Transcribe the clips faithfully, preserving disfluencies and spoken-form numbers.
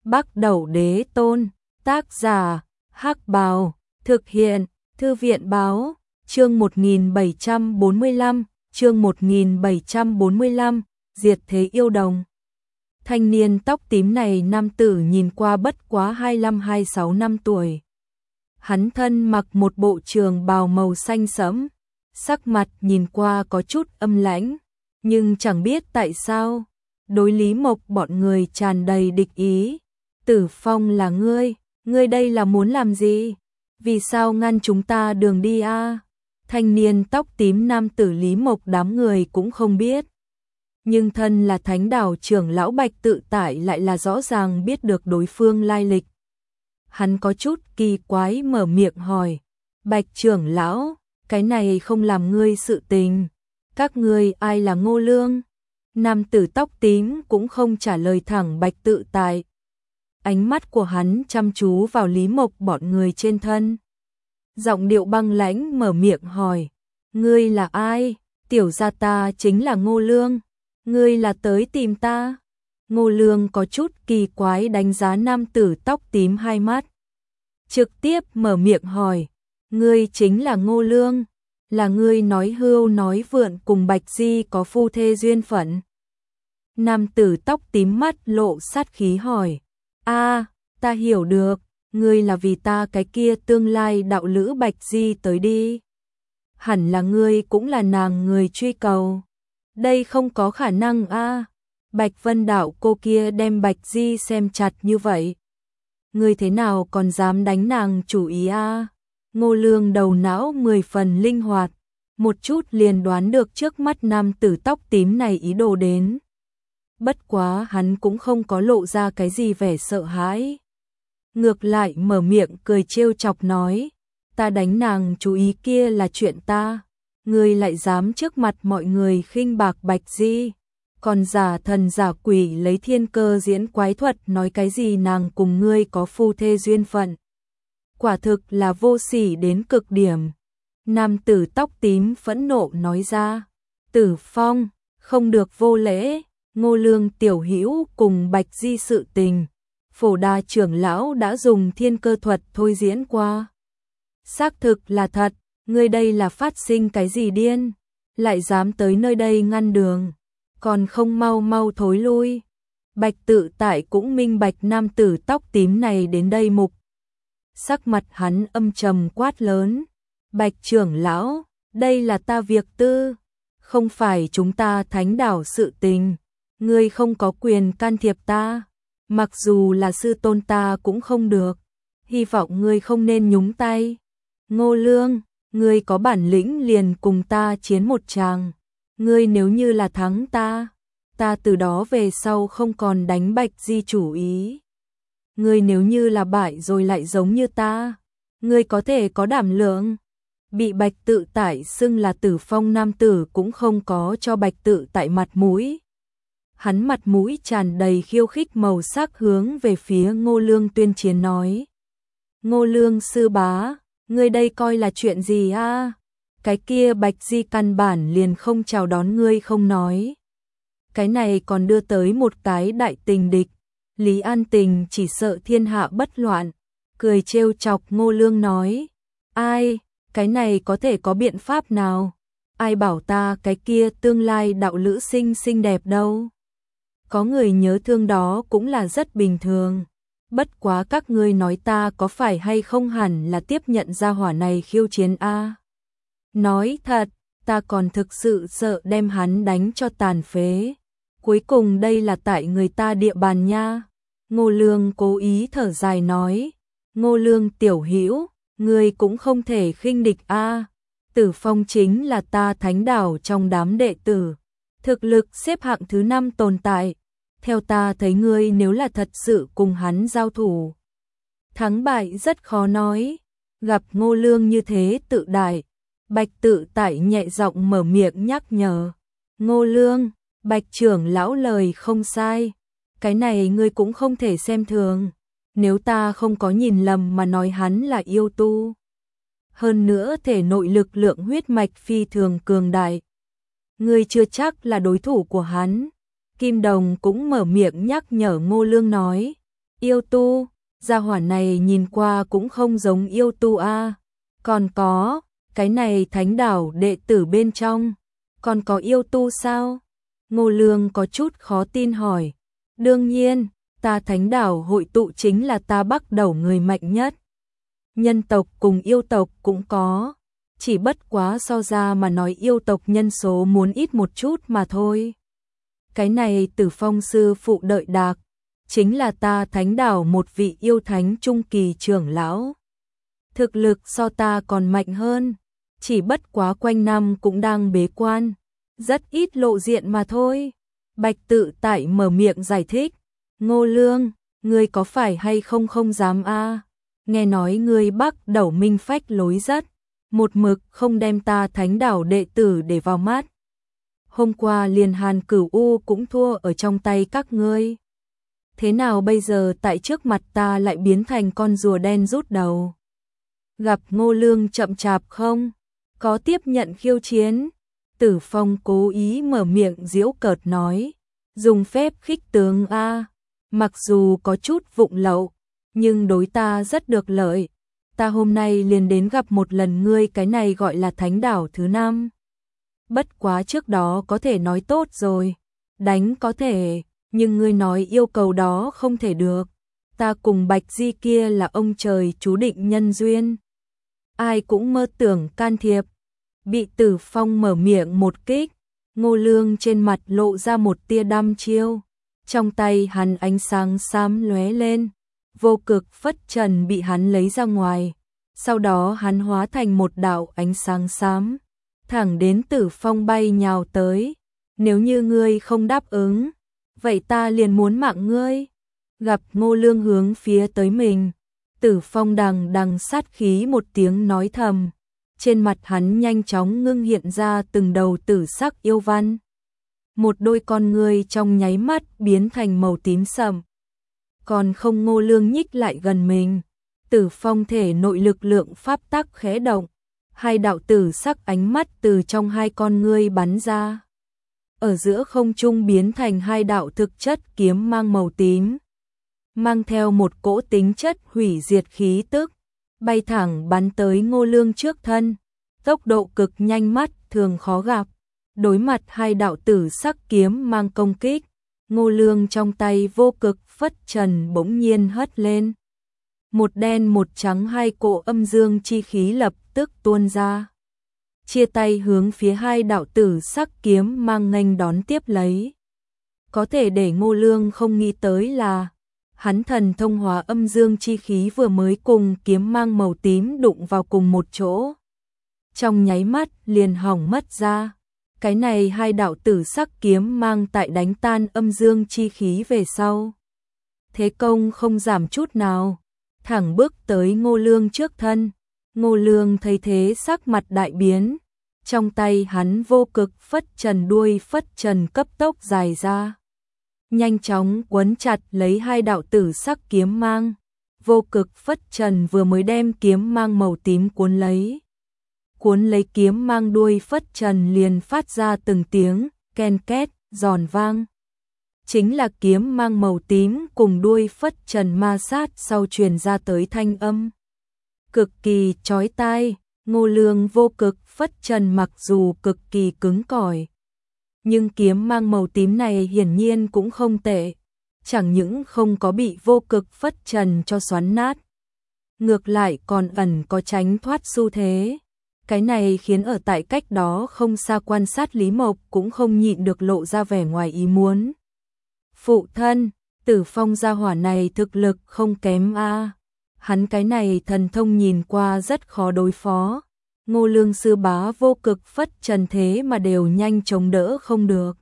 Bắc Đẩu Đế Tôn, tác giả, Hắc Bào, thực hiện, Thư viện Báo, chương một nghìn bảy trăm bốn mươi lăm, chương một nghìn bảy trăm bốn mươi lăm, diệt thế yêu đồng. Thanh niên tóc tím này nam tử nhìn qua bất quá hai mươi lăm hai mươi sáu năm tuổi. Hắn thân mặc một bộ trường bào màu xanh sẫm, sắc mặt nhìn qua có chút âm lãnh, nhưng chẳng biết tại sao, đối Lý Mộc bọn người tràn đầy địch ý. Tử Phong là ngươi, ngươi đây là muốn làm gì? Vì sao ngăn chúng ta đường đi a? À? Thanh niên tóc tím nam tử Lý Mộc đám người cũng không biết. Nhưng thân là Thánh Đảo trưởng lão Bạch Tự Tại lại là rõ ràng biết được đối phương lai lịch. Hắn có chút kỳ quái mở miệng hỏi, Bạch trưởng lão, cái này không làm ngươi sự tình. Các ngươi ai là Ngô Lương? Nam tử tóc tím cũng không trả lời thẳng Bạch Tự Tại. Ánh mắt của hắn chăm chú vào Lý Mộc bọn người trên thân. Giọng điệu băng lãnh mở miệng hỏi, ngươi là ai? Tiểu gia ta chính là Ngô Lương. Ngươi là tới tìm ta? Ngô Lương có chút kỳ quái đánh giá nam tử tóc tím hai mắt. Trực tiếp mở miệng hỏi, ngươi chính là Ngô Lương? Là ngươi nói hưu nói vượn cùng Bạch Di có phu thê duyên phận? Nam tử tóc tím mắt lộ sát khí hỏi, a, ta hiểu được, ngươi là vì ta cái kia tương lai đạo lữ Bạch Di tới đi. Hẳn là ngươi cũng là nàng người truy cầu. Đây không có khả năng a. À. Bạch Vân đạo cô kia đem Bạch Di xem chặt như vậy. Ngươi thế nào còn dám đánh nàng chủ ý a? À? Ngô Lương đầu não mười phần linh hoạt, một chút liền đoán được trước mắt nam tử tóc tím này ý đồ đến. Bất quá hắn cũng không có lộ ra cái gì vẻ sợ hãi. Ngược lại mở miệng cười trêu chọc nói, ta đánh nàng chú ý kia là chuyện ta. Ngươi lại dám trước mặt mọi người khinh bạc Bạch Di, còn giả thần giả quỷ lấy thiên cơ diễn quái thuật nói cái gì nàng cùng ngươi có phu thê duyên phận. Quả thực là vô sỉ đến cực điểm. Nam tử tóc tím phẫn nộ nói ra, Tử Phong, không được vô lễ. Ngô Lương tiểu hữu cùng Bạch Di sự tình, Phổ Đà trưởng lão đã dùng thiên cơ thuật thôi diễn qua. Xác thực là thật, ngươi đây là phát sinh cái gì điên, lại dám tới nơi đây ngăn đường, còn không mau mau thối lui. Bạch Tự Tại cũng minh bạch nam tử tóc tím này đến đây mục. Sắc mặt hắn âm trầm quát lớn, Bạch trưởng lão, đây là ta việc tư, không phải chúng ta Thánh Đảo sự tình. Ngươi không có quyền can thiệp ta, mặc dù là sư tôn ta cũng không được, hy vọng ngươi không nên nhúng tay. Ngô Lương, ngươi có bản lĩnh liền cùng ta chiến một tràng, ngươi nếu như là thắng ta, ta từ đó về sau không còn đánh Bạch Di chủ ý. Ngươi nếu như là bại rồi lại giống như ta, ngươi có thể có đảm lượng. Bị Bạch Tự Tại xưng là Tử Phong nam tử cũng không có cho Bạch Tự Tại mặt mũi. Hắn mặt mũi tràn đầy khiêu khích màu sắc hướng về phía Ngô Lương tuyên chiến nói. Ngô Lương sư bá, ngươi đây coi là chuyện gì a? À? Cái kia Bạch Di căn bản liền không chào đón ngươi không nói. Cái này còn đưa tới một cái đại tình địch. Lý An Tình chỉ sợ thiên hạ bất loạn, cười trêu chọc Ngô Lương nói. Ai, cái này có thể có biện pháp nào? Ai bảo ta cái kia tương lai đạo lữ xinh xinh đẹp đâu? Có người nhớ thương đó cũng là rất bình thường. Bất quá các ngươi nói ta có phải hay không hẳn là tiếp nhận gia hỏa này khiêu chiến a? À? Nói thật, ta còn thực sự sợ đem hắn đánh cho tàn phế. Cuối cùng đây là tại người ta địa bàn nha. Ngô Lương cố ý thở dài nói. Ngô Lương tiểu hữu, ngươi cũng không thể khinh địch a. À? Tử Phong chính là ta Thánh Đảo trong đám đệ tử, thực lực xếp hạng thứ năm tồn tại. Theo ta thấy ngươi nếu là thật sự cùng hắn giao thủ, thắng bại rất khó nói. Gặp Ngô Lương như thế tự đại, Bạch Tự Tại nhẹ giọng mở miệng nhắc nhở. Ngô Lương, Bạch trưởng lão lời không sai, cái này ngươi cũng không thể xem thường. Nếu ta không có nhìn lầm mà nói hắn là yêu tu, hơn nữa thể nội lực lượng huyết mạch phi thường cường đại, ngươi chưa chắc là đối thủ của hắn. Kim Đồng cũng mở miệng nhắc nhở Ngô Lương nói, Yêu tu, gia hỏa này nhìn qua cũng không giống yêu tu a. Còn có, cái này thánh đảo đệ tử bên trong, còn có yêu tu sao? Ngô Lương có chút khó tin hỏi. Đương nhiên, ta thánh đảo hội tụ chính là ta Bắc đầu người mạnh nhất. Nhân tộc cùng yêu tộc cũng có, chỉ bất quá so ra mà nói yêu tộc nhân số muốn ít một chút mà thôi. Cái này Tử Phong sư phụ đợi đạc, chính là ta thánh đảo một vị yêu thánh trung kỳ trưởng lão. Thực lực so ta còn mạnh hơn, chỉ bất quá quanh năm cũng đang bế quan, rất ít lộ diện mà thôi. Bạch Tự Tại mở miệng giải thích. Ngô Lương, ngươi có phải hay không không dám a? Nghe nói ngươi Bắc đầu minh phách lối rất, một mực không đem ta thánh đảo đệ tử để vào mắt. Hôm qua liền Hàn Cửu U cũng thua ở trong tay các ngươi. Thế nào bây giờ tại trước mặt ta lại biến thành con rùa đen rút đầu? Gặp Ngô Lương chậm chạp không? Có tiếp nhận khiêu chiến? Tử Phong cố ý mở miệng giễu cợt nói. Dùng phép khích tướng a, mặc dù có chút vụng lậu, nhưng đối ta rất được lợi. Ta hôm nay liền đến gặp một lần ngươi, cái này gọi là thánh đảo thứ năm. Bất quá trước đó có thể nói tốt rồi. Đánh có thể, nhưng ngươi nói yêu cầu đó không thể được. Ta cùng Bạch Di kia là ông trời chú định nhân duyên. Ai cũng mơ tưởng can thiệp. Bị Tử Phong mở miệng một kích, Ngô Lương trên mặt lộ ra một tia đăm chiêu. Trong tay hắn ánh sáng xám lóe lên, vô cực phất trần bị hắn lấy ra ngoài. Sau đó hắn hóa thành một đạo ánh sáng xám, thẳng đến Tử Phong bay nhào tới. Nếu như ngươi không đáp ứng, vậy ta liền muốn mạng ngươi. Gặp Ngô Lương hướng phía tới mình, Tử Phong đằng đằng sát khí một tiếng nói thầm. Trên mặt hắn nhanh chóng ngưng hiện ra từng đầu tử sắc yêu văn. Một đôi con ngươi trong nháy mắt biến thành màu tím sậm. Còn không Ngô Lương nhích lại gần mình, Tử Phong thể nội lực lượng pháp tắc khẽ động, hai đạo tử sắc ánh mắt từ trong hai con ngươi bắn ra. Ở giữa không trung biến thành hai đạo thực chất kiếm mang màu tím, mang theo một cỗ tính chất hủy diệt khí tức, bay thẳng bắn tới Ngô Lương trước thân, tốc độ cực nhanh mắt thường khó gặp. Đối mặt hai đạo tử sắc kiếm mang công kích, Ngô Lương trong tay vô cực phất trần bỗng nhiên hất lên. Một đen một trắng hai cỗ âm dương chi khí lập tức tuôn ra, chia tay hướng phía hai đạo tử sắc kiếm mang nghênh đón tiếp lấy. Có thể để Ngô Lương không nghĩ tới là hắn thần thông hóa âm dương chi khí vừa mới cùng kiếm mang màu tím đụng vào cùng một chỗ, trong nháy mắt liền hỏng mất ra. Cái này hai đạo tử sắc kiếm mang tại đánh tan âm dương chi khí về sau, thế công không giảm chút nào, thẳng bước tới Ngô Lương trước thân. Ngô Lương thấy thế sắc mặt đại biến, trong tay hắn vô cực phất trần đuôi phất trần cấp tốc dài ra, nhanh chóng quấn chặt lấy hai đạo tử sắc kiếm mang. Vô cực phất trần vừa mới đem kiếm mang màu tím cuốn lấy, cuốn lấy kiếm mang đuôi phất trần liền phát ra từng tiếng ken két giòn vang. Chính là kiếm mang màu tím cùng đuôi phất trần ma sát sau truyền ra tới thanh âm cực kỳ chói tai. Ngô Lương vô cực phất trần mặc dù cực kỳ cứng cỏi, nhưng kiếm mang màu tím này hiển nhiên cũng không tệ, chẳng những không có bị vô cực phất trần cho xoắn nát, ngược lại còn ẩn có tránh thoát xu thế. Cái này khiến ở tại cách đó không xa quan sát Lý Mộc cũng không nhịn được lộ ra vẻ ngoài ý muốn. Phụ thân, Tử Phong gia hỏa này thực lực không kém a. Hắn cái này thần thông nhìn qua rất khó đối phó. Ngô Lương sư bá vô cực phất trần thế mà đều nhanh chống đỡ không được.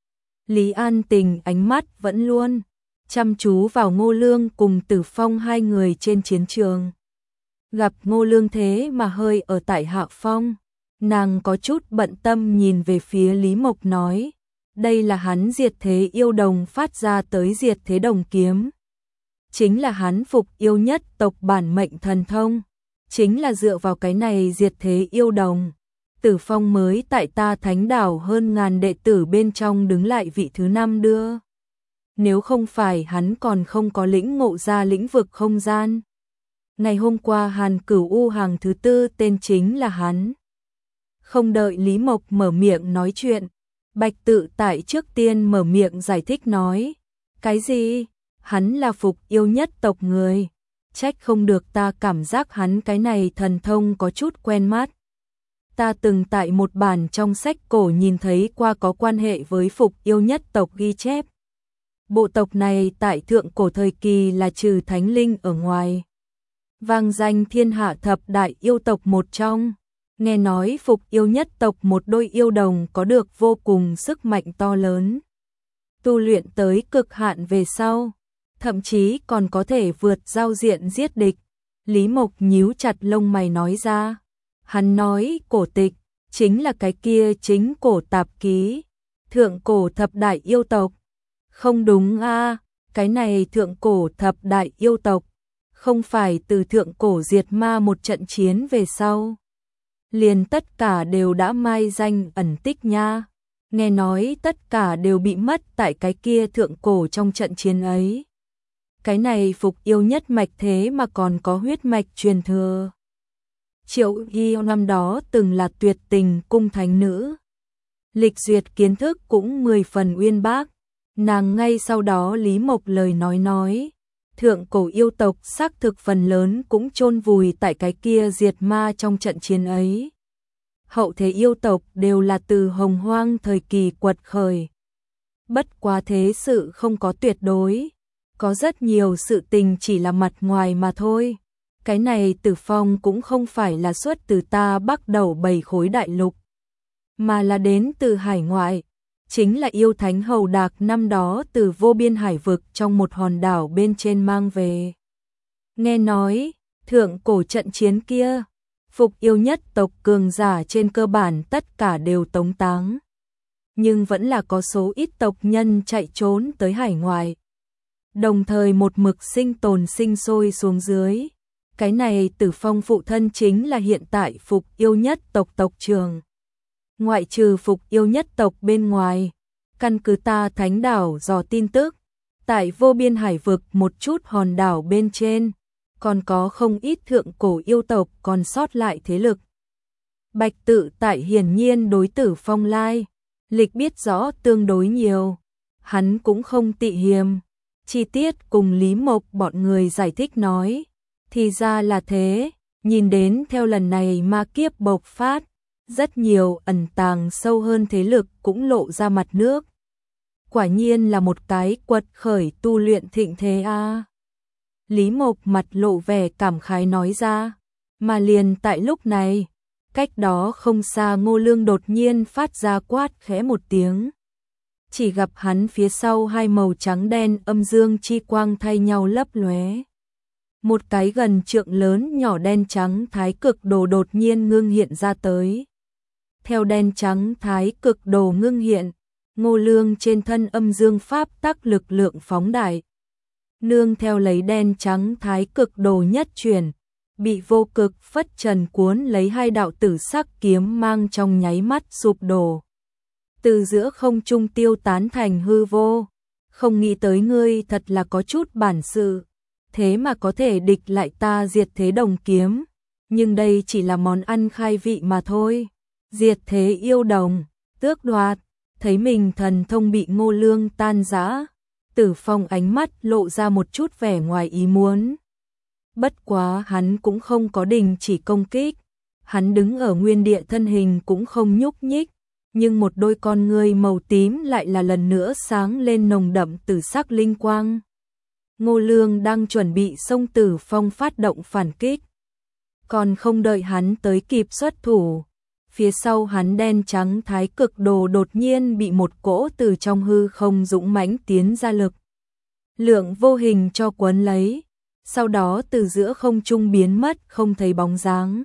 Lý An Tình ánh mắt vẫn luôn chăm chú vào Ngô Lương cùng Tử Phong hai người trên chiến trường. Gặp Ngô Lương thế mà hơi ở tại hạ phong, nàng có chút bận tâm nhìn về phía Lý Mộc nói, đây là hắn diệt thế yêu đồng phát ra tới diệt thế đồng kiếm. Chính là hắn phục yêu nhất tộc bản mệnh thần thông, chính là dựa vào cái này diệt thế yêu đồng, Tử Phong mới tại ta thánh đảo hơn ngàn đệ tử bên trong đứng lại vị thứ năm đưa. nếu không phải hắn còn không có lĩnh ngộ ra lĩnh vực không gian. Ngày hôm qua Hàn Cửu U hàng thứ tư tên chính là hắn. Không đợi Lý Mộc mở miệng nói chuyện, Bạch Tự Tại trước tiên mở miệng giải thích nói. Cái gì? Hắn là Phục Yêu nhất tộc người. Trách không được ta cảm giác hắn cái này thần thông có chút quen mắt. Ta từng tại một bản trong sách cổ nhìn thấy qua có quan hệ với Phục Yêu nhất tộc ghi chép. Bộ tộc này tại thượng cổ thời kỳ là trừ thánh linh ở ngoài, vang danh thiên hạ thập đại yêu tộc một trong. Nghe nói Phục Yêu nhất tộc một đôi yêu đồng có được vô cùng sức mạnh to lớn. Tu luyện tới cực hạn về sau, thậm chí còn có thể vượt giao diện giết địch. Lý Mộc nhíu chặt lông mày nói ra. Hắn nói cổ tịch, chính là cái kia chính cổ tạp ký. Thượng cổ thập đại yêu tộc. Không đúng a, cái này thượng cổ thập đại yêu tộc. Không phải từ thượng cổ diệt ma một trận chiến về sau. Liền tất cả đều đã mai danh ẩn tích nha. Nghe nói tất cả đều bị mất tại cái kia thượng cổ trong trận chiến ấy. Cái này Phục Yêu nhất mạch thế mà còn có huyết mạch truyền thừa. Triệu Hy năm đó từng là tuyệt tình cung thánh nữ. Lịch duyệt kiến thức cũng mười phần uyên bác. Nàng ngay sau đó Lý Mộc lời nói nói. Thượng cổ yêu tộc xác thực phần lớn cũng chôn vùi tại cái kia diệt ma trong trận chiến ấy. Hậu thế yêu tộc đều là từ hồng hoang thời kỳ quật khởi. Bất quá thế sự không có tuyệt đối. Có rất nhiều sự tình chỉ là mặt ngoài mà thôi. Cái này Tử Phong cũng không phải là xuất từ ta Bắc đầu bảy khối đại lục, mà là đến từ hải ngoại. Chính là yêu thánh Hầu Đạc năm đó từ vô biên hải vực trong một hòn đảo bên trên mang về. Nghe nói, thượng cổ trận chiến kia, Phục Yêu nhất tộc cường giả trên cơ bản tất cả đều tống táng. Nhưng vẫn là có số ít tộc nhân chạy trốn tới hải ngoại. Đồng thời một mực sinh tồn sinh sôi xuống dưới. Cái này Tử Phong phụ thân chính là hiện tại Phục Yêu nhất tộc tộc trưởng. Ngoại trừ Phục Yêu nhất tộc bên ngoài, căn cứ ta Thánh đảo dò tin tức, tại vô biên hải vực một chút hòn đảo bên trên, còn có không ít thượng cổ yêu tộc còn sót lại thế lực. Bạch Tự Tại hiển nhiên đối Tử Phong lai lịch biết rõ tương đối nhiều, hắn cũng không tị hiềm, chi tiết cùng Lý Mộc bọn người giải thích nói, thì ra là thế, nhìn đến theo lần này ma kiếp bộc phát, rất nhiều ẩn tàng sâu hơn thế lực cũng lộ ra mặt nước. Quả nhiên là một cái quật khởi tu luyện thịnh thế a. Lý Mộc mặt lộ vẻ cảm khái nói ra, mà liền tại lúc này, cách đó không xa Ngô Lương đột nhiên phát ra quát khẽ một tiếng. Chỉ gặp hắn phía sau hai màu trắng đen âm dương chi quang thay nhau lấp lóe. Một cái gần trượng lớn nhỏ đen trắng thái cực đồ đột nhiên ngưng hiện ra tới. Theo đen trắng thái cực đồ ngưng hiện, Ngô Lương trên thân âm dương pháp tắc lực lượng phóng đại. Nương theo lấy đen trắng thái cực đồ nhất chuyển, bị vô cực phất trần cuốn lấy hai đạo tử sắc kiếm mang trong nháy mắt sụp đổ. Từ giữa không trung tiêu tán thành hư vô, không nghĩ tới ngươi thật là có chút bản sự, thế mà có thể địch lại ta diệt thế đồng kiếm, nhưng đây chỉ là món ăn khai vị mà thôi. Diệt thế yêu đồng, tước đoạt, thấy mình thần thông bị Ngô Lương tan rã, Tử Phong ánh mắt lộ ra một chút vẻ ngoài ý muốn. Bất quá hắn cũng không có đình chỉ công kích, hắn đứng ở nguyên địa thân hình cũng không nhúc nhích, nhưng một đôi con ngươi màu tím lại là lần nữa sáng lên nồng đậm tử sắc linh quang. Ngô Lương đang chuẩn bị xông Tử Phong phát động phản kích. Còn không đợi hắn tới kịp xuất thủ, phía sau hắn đen trắng thái cực đồ đột nhiên bị một cỗ từ trong hư không dũng mãnh tiến ra lực. Lượng vô hình cho quấn lấy, sau đó từ giữa không trung biến mất không thấy bóng dáng.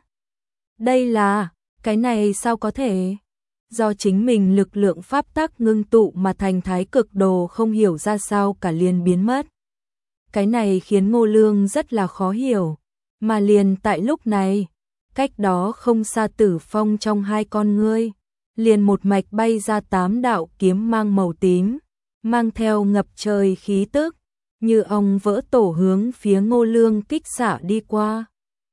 Đây là, cái này sao có thể? Do chính mình lực lượng pháp tắc ngưng tụ mà thành thái cực đồ không hiểu ra sao cả liền biến mất. Cái này khiến Ngô Lương rất là khó hiểu, mà liền tại lúc này, cách đó không xa Tử Phong trong hai con ngươi, liền một mạch bay ra tám đạo kiếm mang màu tím, mang theo ngập trời khí tức, như ong vỡ tổ hướng phía Ngô Lương kích xạ đi qua.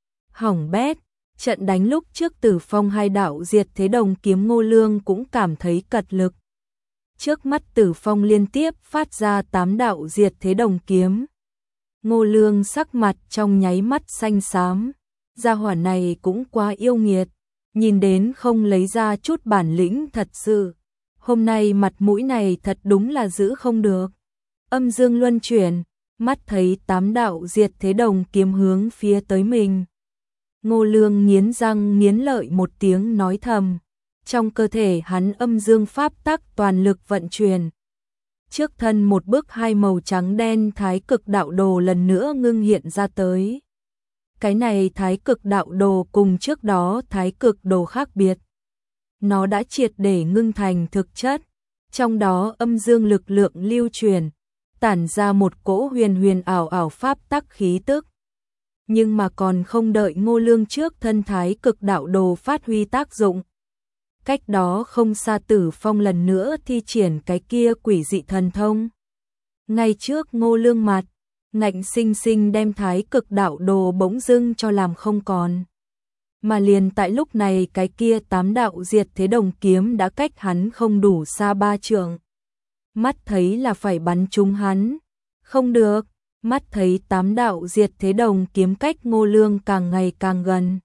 Hỏng bét, trận đánh lúc trước Tử Phong hai đạo diệt thế đồng kiếm Ngô Lương cũng cảm thấy cật lực. Trước mắt Tử Phong liên tiếp phát ra tám đạo diệt thế đồng kiếm. Ngô Lương sắc mặt trong nháy mắt xanh xám, gia hỏa này cũng quá yêu nghiệt, nhìn đến không lấy ra chút bản lĩnh thật sự. Hôm nay mặt mũi này thật đúng là giữ không được. Âm dương luân chuyển, mắt thấy tám đạo diệt thế đồng kiếm hướng phía tới mình. Ngô Lương nghiến răng nghiến lợi một tiếng nói thầm, trong cơ thể hắn âm dương pháp tắc toàn lực vận chuyển. Trước thân một bức hai màu trắng đen thái cực đạo đồ lần nữa ngưng hiện ra tới. Cái này thái cực đạo đồ cùng trước đó thái cực đồ khác biệt. Nó đã triệt để ngưng thành thực chất, trong đó âm dương lực lượng lưu truyền, tản ra một cỗ huyền huyền ảo ảo pháp tắc khí tức. Nhưng mà còn không đợi Ngô Lương trước thân thái cực đạo đồ phát huy tác dụng. Cách đó không xa Tử Phong lần nữa thi triển cái kia quỷ dị thần thông. Ngay trước Ngô Lương mặt, ngạnh sinh sinh đem thái cực đạo đồ bỗng dưng cho làm không còn. Mà liền tại lúc này cái kia tám đạo diệt thế đồng kiếm đã cách hắn không đủ xa ba trượng. Mắt thấy là phải bắn trúng hắn. Không được, mắt thấy tám đạo diệt thế đồng kiếm cách Ngô Lương càng ngày càng gần.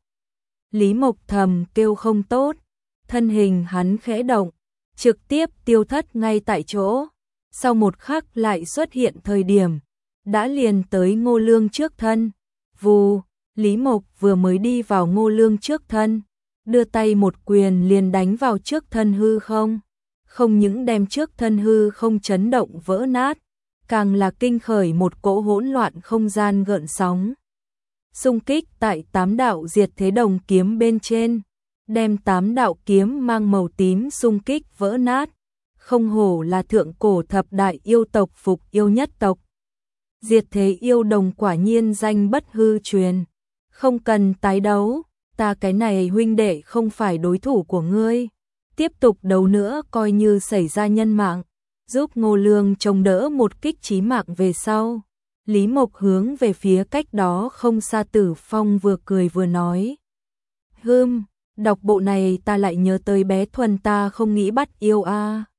Lý Mộc thầm kêu không tốt, thân hình hắn khẽ động, trực tiếp tiêu thất ngay tại chỗ. Sau một khắc lại xuất hiện thời điểm, đã liền tới Ngô Lương trước thân. Vù, Lý Mộc vừa mới đi vào Ngô Lương trước thân, đưa tay một quyền liền đánh vào trước thân hư không. Không những đem trước thân hư không chấn động vỡ nát, càng là kinh khởi một cỗ hỗn loạn không gian gợn sóng. Xung kích tại tám đạo diệt thế đồng kiếm bên trên, đem tám đạo kiếm mang màu tím xung kích vỡ nát. Không hổ là thượng cổ thập đại yêu tộc phục yêu nhất tộc. Diệt thế yêu đồng quả nhiên danh bất hư truyền. Không cần tái đấu, ta cái này huynh đệ không phải đối thủ của ngươi. Tiếp tục đấu nữa coi như xảy ra nhân mạng, giúp Ngô Lương chống đỡ một kích chí mạng về sau. Lý Mộc hướng về phía cách đó không xa Tử Phong vừa cười vừa nói. Hừm, đọc bộ này ta lại nhớ tới bé Thuần ta không nghĩ bắt yêu a.